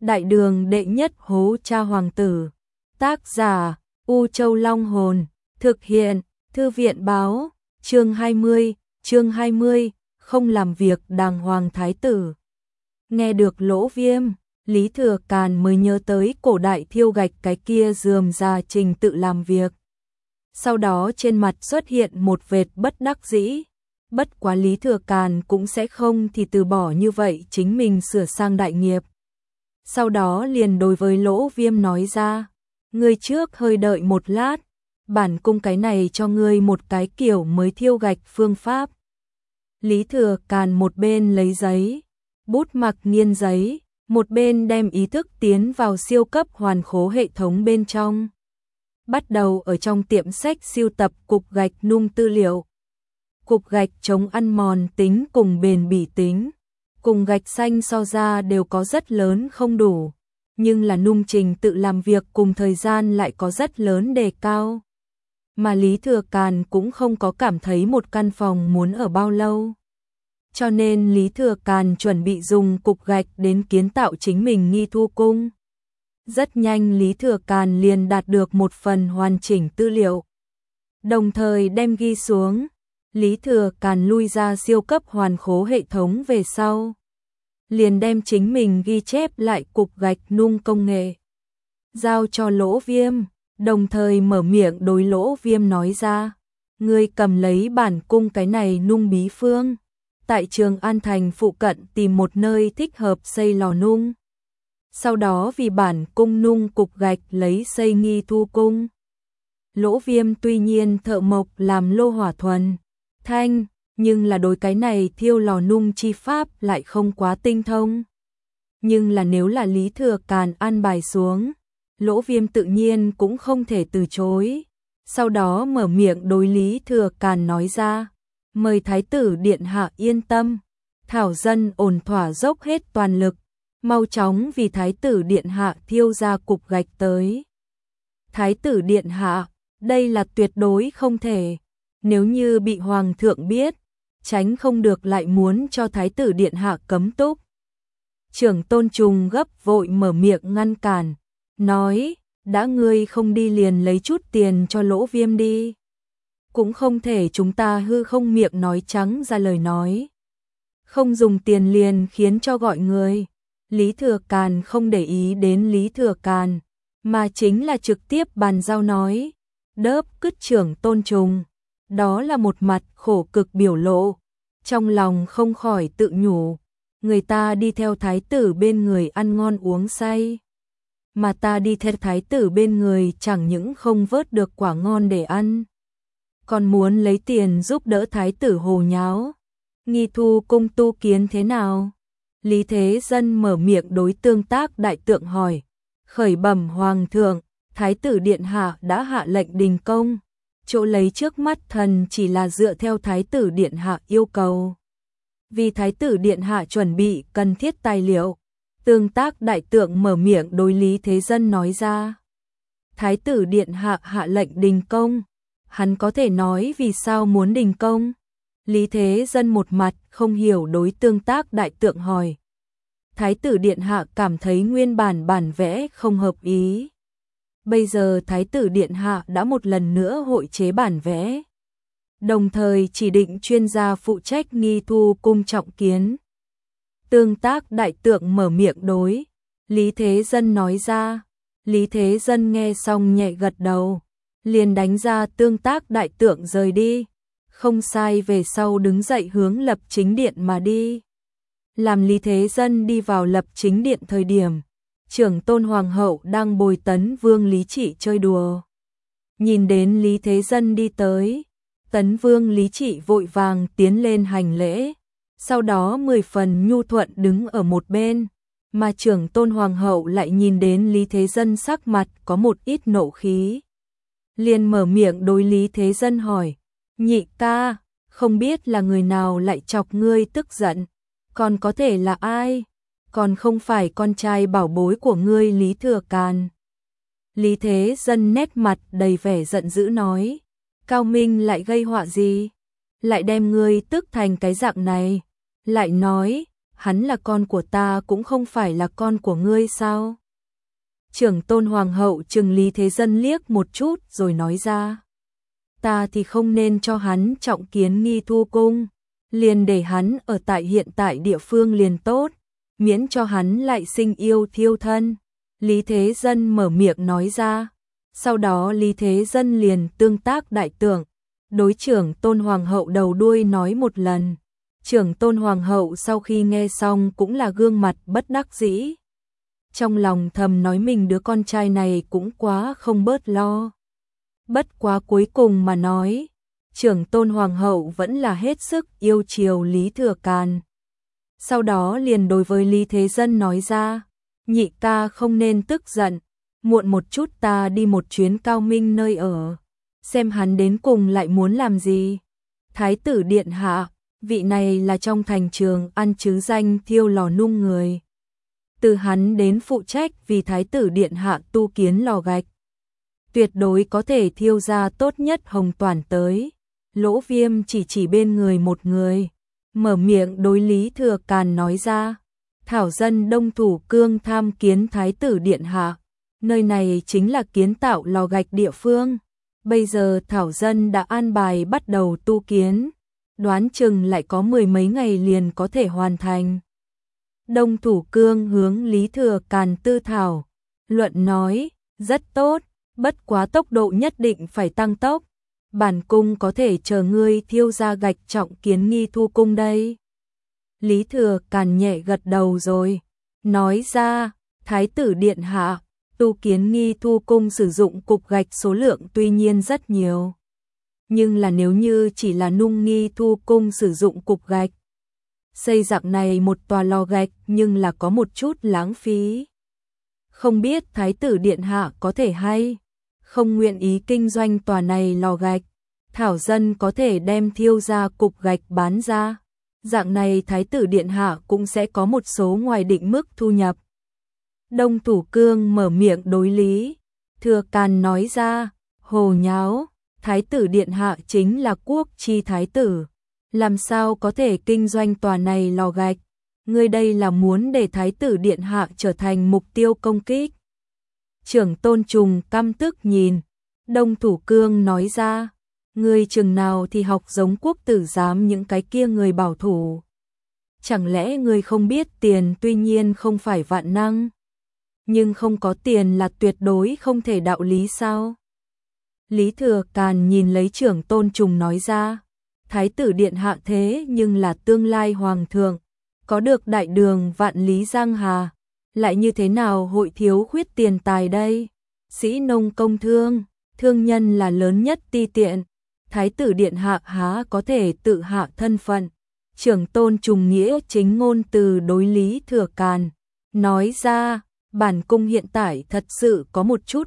Đại đường đệ nhất hố cha hoàng tử. Tác giả U Châu Long Hồn. Thực hiện Thư viện Báo. Chương 20, không làm việc đàng hoàng thái tử. Nghe được Lỗ Viêm, Lý Thừa Càn mới nhớ tới cổ đại thiêu gạch cái kia rườm rà trình tự làm việc. Sau đó trên mặt xuất hiện một vệt bất đắc dĩ. Bất quá Lý Thừa Càn cũng sẽ không thì từ bỏ như vậy chính mình sửa sang đại nghiệp. Sau đó liền đối với Lỗ Viêm nói ra, ngươi trước hơi đợi một lát, bản cung cái này cho ngươi một cái kiểu mới thiêu gạch phương pháp. Lý Thừa Càn một bên lấy giấy, bút mặc nghiên giấy, một bên đem ý thức tiến vào siêu cấp hoàn khố hệ thống bên trong. Bắt đầu ở trong tiệm sách siêu tập cục gạch nung tư liệu. Cục gạch chống ăn mòn tính cùng bền bỉ tính, cùng gạch xanh so ra đều có rất lớn không đủ, nhưng là nung trình tự làm việc cùng thời gian lại có rất lớn đề cao. Mà Lý Thừa Càn cũng không có cảm thấy một căn phòng muốn ở bao lâu. Cho nên Lý Thừa Càn chuẩn bị dùng cục gạch đến kiến tạo chính mình nghi thu cung. Rất nhanh Lý Thừa Càn liền đạt được một phần hoàn chỉnh tư liệu. Đồng thời đem ghi xuống. Lý Thừa Càn lui ra siêu cấp hoàn khố hệ thống về sau. Liền đem chính mình ghi chép lại cục gạch nung công nghệ. Giao cho Lỗ Viêm, đồng thời mở miệng đối Lỗ Viêm nói ra. Ngươi cầm lấy bản cung cái này nung bí phương. Tại Trường An Thành phụ cận tìm một nơi thích hợp xây lò nung. Sau đó vì bản cung nung cục gạch lấy xây nghi thu cung. Lỗ Viêm tuy nhiên thợ mộc làm lô hỏa thuần thanh, nhưng là đối cái này thiêu lò nung chi pháp lại không quá tinh thông. Nhưng là nếu là Lý Thừa Càn an bài xuống, Lỗ Viêm tự nhiên cũng không thể từ chối. Sau đó mở miệng đối Lý Thừa Càn nói ra, mời Thái tử Điện Hạ yên tâm, thảo dân ổn thỏa dốc hết toàn lực, mau chóng vì Thái tử Điện Hạ thiêu ra cục gạch tới. Thái tử Điện Hạ, đây là tuyệt đối không thể. Nếu như bị Hoàng thượng biết, tránh không được lại muốn cho Thái tử Điện Hạ cấm túc. Trưởng Tôn Trùng gấp vội mở miệng ngăn cản, nói, đã ngươi không đi liền lấy chút tiền cho Lỗ Viêm đi. Cũng không thể chúng ta hư không miệng nói trắng ra lời nói. Không dùng tiền liền khiến cho gọi người. Lý Thừa Càn không để ý đến Lý Thừa Càn, mà chính là trực tiếp bàn giao nói, đớp cứt Trưởng Tôn Trùng. Đó là một mặt khổ cực biểu lộ, trong lòng không khỏi tự nhủ, người ta đi theo thái tử bên người ăn ngon uống say, mà ta đi theo thái tử bên người chẳng những không vớt được quả ngon để ăn, còn muốn lấy tiền giúp đỡ thái tử hồ nháo. Nghi thu cung tu kiến thế nào? Lý Thế Dân mở miệng đối Tương Tác đại tượng hỏi, khởi bẩm Hoàng thượng, thái tử Điện Hạ đã hạ lệnh đình công. Chỗ lấy trước mắt thần chỉ là dựa theo Thái tử Điện Hạ yêu cầu. Vì Thái tử Điện Hạ chuẩn bị cần thiết tài liệu, Tương Tác đại tượng mở miệng đối Lý Thế Dân nói ra. Thái tử Điện Hạ hạ lệnh đình công, hắn có thể nói vì sao muốn đình công. Lý Thế Dân một mặt không hiểu đối Tương Tác đại tượng hỏi. Thái tử Điện Hạ cảm thấy nguyên bản vẽ không hợp ý. Bây giờ Thái tử Điện Hạ đã một lần nữa hội chế bản vẽ, đồng thời chỉ định chuyên gia phụ trách nghi thu cung trọng kiến. Tương Tác đại tượng mở miệng đối Lý Thế Dân nói ra. Lý Thế Dân nghe xong nhẹ gật đầu, liền đánh ra Tương Tác đại tượng rời đi. Không sai về sau đứng dậy hướng Lập Chính Điện mà đi. Làm Lý Thế Dân đi vào Lập Chính Điện thời điểm, Trưởng Tôn Hoàng hậu đang bồi Tấn Vương Lý Trị chơi đùa. Nhìn đến Lý Thế Dân đi tới, Tấn Vương Lý Trị vội vàng tiến lên hành lễ, sau đó 10 phần nhu thuận đứng ở một bên, mà Trưởng Tôn Hoàng hậu lại nhìn đến Lý Thế Dân sắc mặt có một ít nộ khí. Liền mở miệng đối Lý Thế Dân hỏi, nhị ca, không biết là người nào lại chọc ngươi tức giận, còn có thể là ai? Còn không phải con trai bảo bối của ngươi Lý Thừa Càn. Lý Thế Dân nét mặt đầy vẻ giận dữ nói, Cao Minh lại gây họa gì? Lại đem ngươi tức thành cái dạng này. Lại nói, hắn là con của ta cũng không phải là con của ngươi sao? Trưởng tôn hoàng hậu trừng Lý Thế Dân liếc một chút rồi nói ra. Ta thì không nên cho hắn trọng kiến Nghi Thu Cung, liền để hắn ở tại hiện tại địa phương liền tốt, miễn cho hắn lại sinh yêu thiêu thân. Lý Thế Dân mở miệng nói ra. Sau đó Lý Thế Dân liền tương tác đại tưởng, đối trưởng tôn hoàng hậu đầu đuôi nói một lần. Trưởng tôn hoàng hậu sau khi nghe xong cũng là gương mặt bất đắc dĩ. Trong lòng thầm nói mình đứa con trai này cũng quá không bớt lo. Bất quá cuối cùng mà nói, trưởng tôn hoàng hậu vẫn là hết sức yêu chiều Lý Thừa Càn. Sau đó liền đối với Lý Thế Dân nói ra, nhị ca không nên tức giận, muộn một chút ta đi một chuyến Cao Minh nơi ở, xem hắn đến cùng lại muốn làm gì. Thái tử điện hạ, vị này là trong thành Trường An chứ danh thiêu lò nung người. Từ hắn đến phụ trách vì thái tử điện hạ tu kiến lò gạch. Tuyệt đối có thể thiêu ra tốt nhất hồng toàn tới. Lỗ Viêm chỉ bên người một người, mở miệng đối Lý Thừa Càn nói ra. Thảo dân Đông Thủ Cương tham kiến thái tử điện hạ. Nơi này chính là kiến tạo lò gạch địa phương. Bây giờ Thảo dân đã an bài bắt đầu tu kiến. Đoán chừng lại có 10 mấy ngày liền có thể hoàn thành. Đông Thủ Cương hướng Lý Thừa Càn tư thảo. Luận nói, rất tốt, bất quá tốc độ nhất định phải tăng tốc. Bản cung có thể chờ ngươi thiêu ra gạch trọng kiến Nghi Thu Cung đây. Lý Thừa Càn nhẹ gật đầu rồi. Nói ra, thái tử điện hạ, tu kiến Nghi Thu Cung sử dụng cục gạch số lượng tuy nhiên rất nhiều. Nhưng là nếu như chỉ là nung Nghi Thu Cung sử dụng cục gạch, xây dạng này một tòa lò gạch nhưng là có một chút lãng phí. Không biết thái tử điện hạ có thể hay không nguyện ý kinh doanh tòa này lò gạch, thảo dân có thể đem thiêu ra cục gạch bán ra. Dạng này thái tử điện hạ cũng sẽ có một số ngoài định mức thu nhập. Đông Thủ Cương mở miệng đối Lý Thừa Càn nói ra, hồ nháo, thái tử điện hạ chính là quốc chi thái tử, làm sao có thể kinh doanh tòa này lò gạch? Ngươi đây là muốn để thái tử điện hạ trở thành mục tiêu công kích. Trưởng Tôn Trùng căm tức nhìn, Đông Thủ Cương nói ra, ngươi chừng nào thì học giống quốc tử giám những cái kia người bảo thủ. Chẳng lẽ ngươi không biết tiền tuy nhiên không phải vạn năng, nhưng không có tiền là tuyệt đối không thể đạo lý sao? Lý Thừa Càn nhìn lấy Trưởng Tôn Trùng nói ra, thái tử điện hạ thế nhưng là tương lai hoàng thượng, có được đại đường vạn lý giang hà, lại như thế nào hội thiếu khuyết tiền tài đây? Sĩ nông công thương, thương nhân là lớn nhất ti tiện, thái tử điện hạ há có thể tự hạ thân phận. Trưởng Tôn Trùng nghĩa chính ngôn từ đối Lý Thừa Càn, nói ra, bản cung hiện tại thật sự có một chút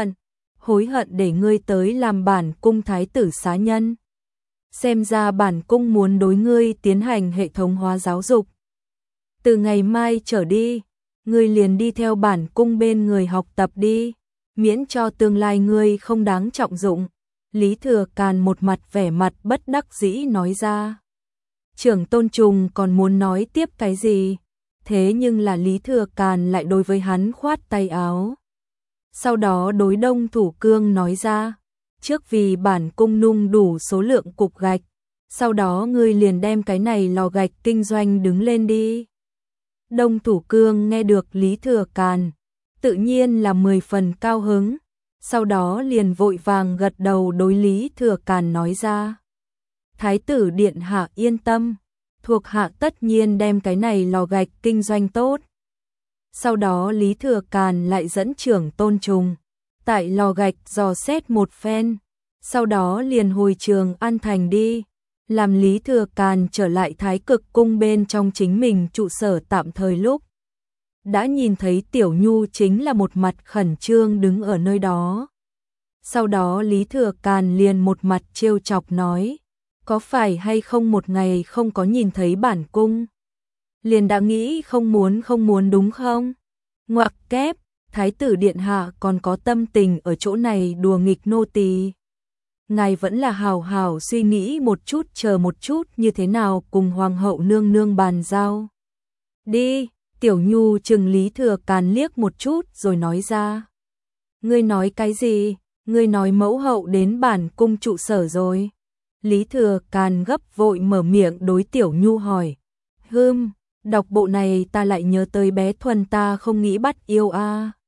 hối hận để ngươi tới làm bản cung thái tử xá nhân. Xem ra bản cung muốn đối ngươi tiến hành hệ thống hóa giáo dục. Từ ngày mai trở đi, ngươi liền đi theo bản cung bên người học tập đi, miễn cho tương lai ngươi không đáng trọng dụng. Lý Thừa Càn một mặt vẻ mặt bất đắc dĩ nói ra. Trưởng Tôn Trùng còn muốn nói tiếp cái gì, thế nhưng là Lý Thừa Càn lại đối với hắn khoát tay áo. Sau đó đối Đông Thủ Cương nói ra, trước vì bản cung nung đủ số lượng cục gạch, sau đó ngươi liền đem cái này lò gạch kinh doanh đứng lên đi. Đông Thủ Cương nghe được Lý Thừa Càn, tự nhiên là 10 phần cao hứng, sau đó liền vội vàng gật đầu đối Lý Thừa Càn nói ra. Thái tử điện hạ yên tâm, thuộc hạ tất nhiên đem cái này lò gạch kinh doanh tốt. Sau đó Lý Thừa Càn lại dẫn Trưởng Tôn Trùng tại lò gạch dò xét một phen, sau đó liền hồi Trường An thành đi, làm Lý Thừa Càn trở lại Thái Cực cung bên trong chính mình trụ sở tạm thời lúc. Đã nhìn thấy Tiểu Nhu chính là một mặt khẩn trương đứng ở nơi đó. Sau đó Lý Thừa Càn liền một mặt trêu chọc nói, có phải hay không một ngày không có nhìn thấy bản cung, liền đã nghĩ không muốn đúng không? Ngoặc kép, thái tử điện hạ còn có tâm tình ở chỗ này đùa nghịch nô tỳ. Ngài vẫn là hào hào suy nghĩ một chút, chờ một chút như thế nào cùng hoàng hậu nương nương bàn giao. Đi, Tiểu Nhu chừng Lý Thừa Càn liếc một chút rồi nói ra. Ngươi nói cái gì? Ngươi nói mẫu hậu đến bản cung trụ sở rồi. Lý Thừa Càn gấp vội mở miệng đối Tiểu Nhu hỏi. Đọc bộ này ta lại nhớ tới bé Thuần ta không nghĩ bắt yêu a.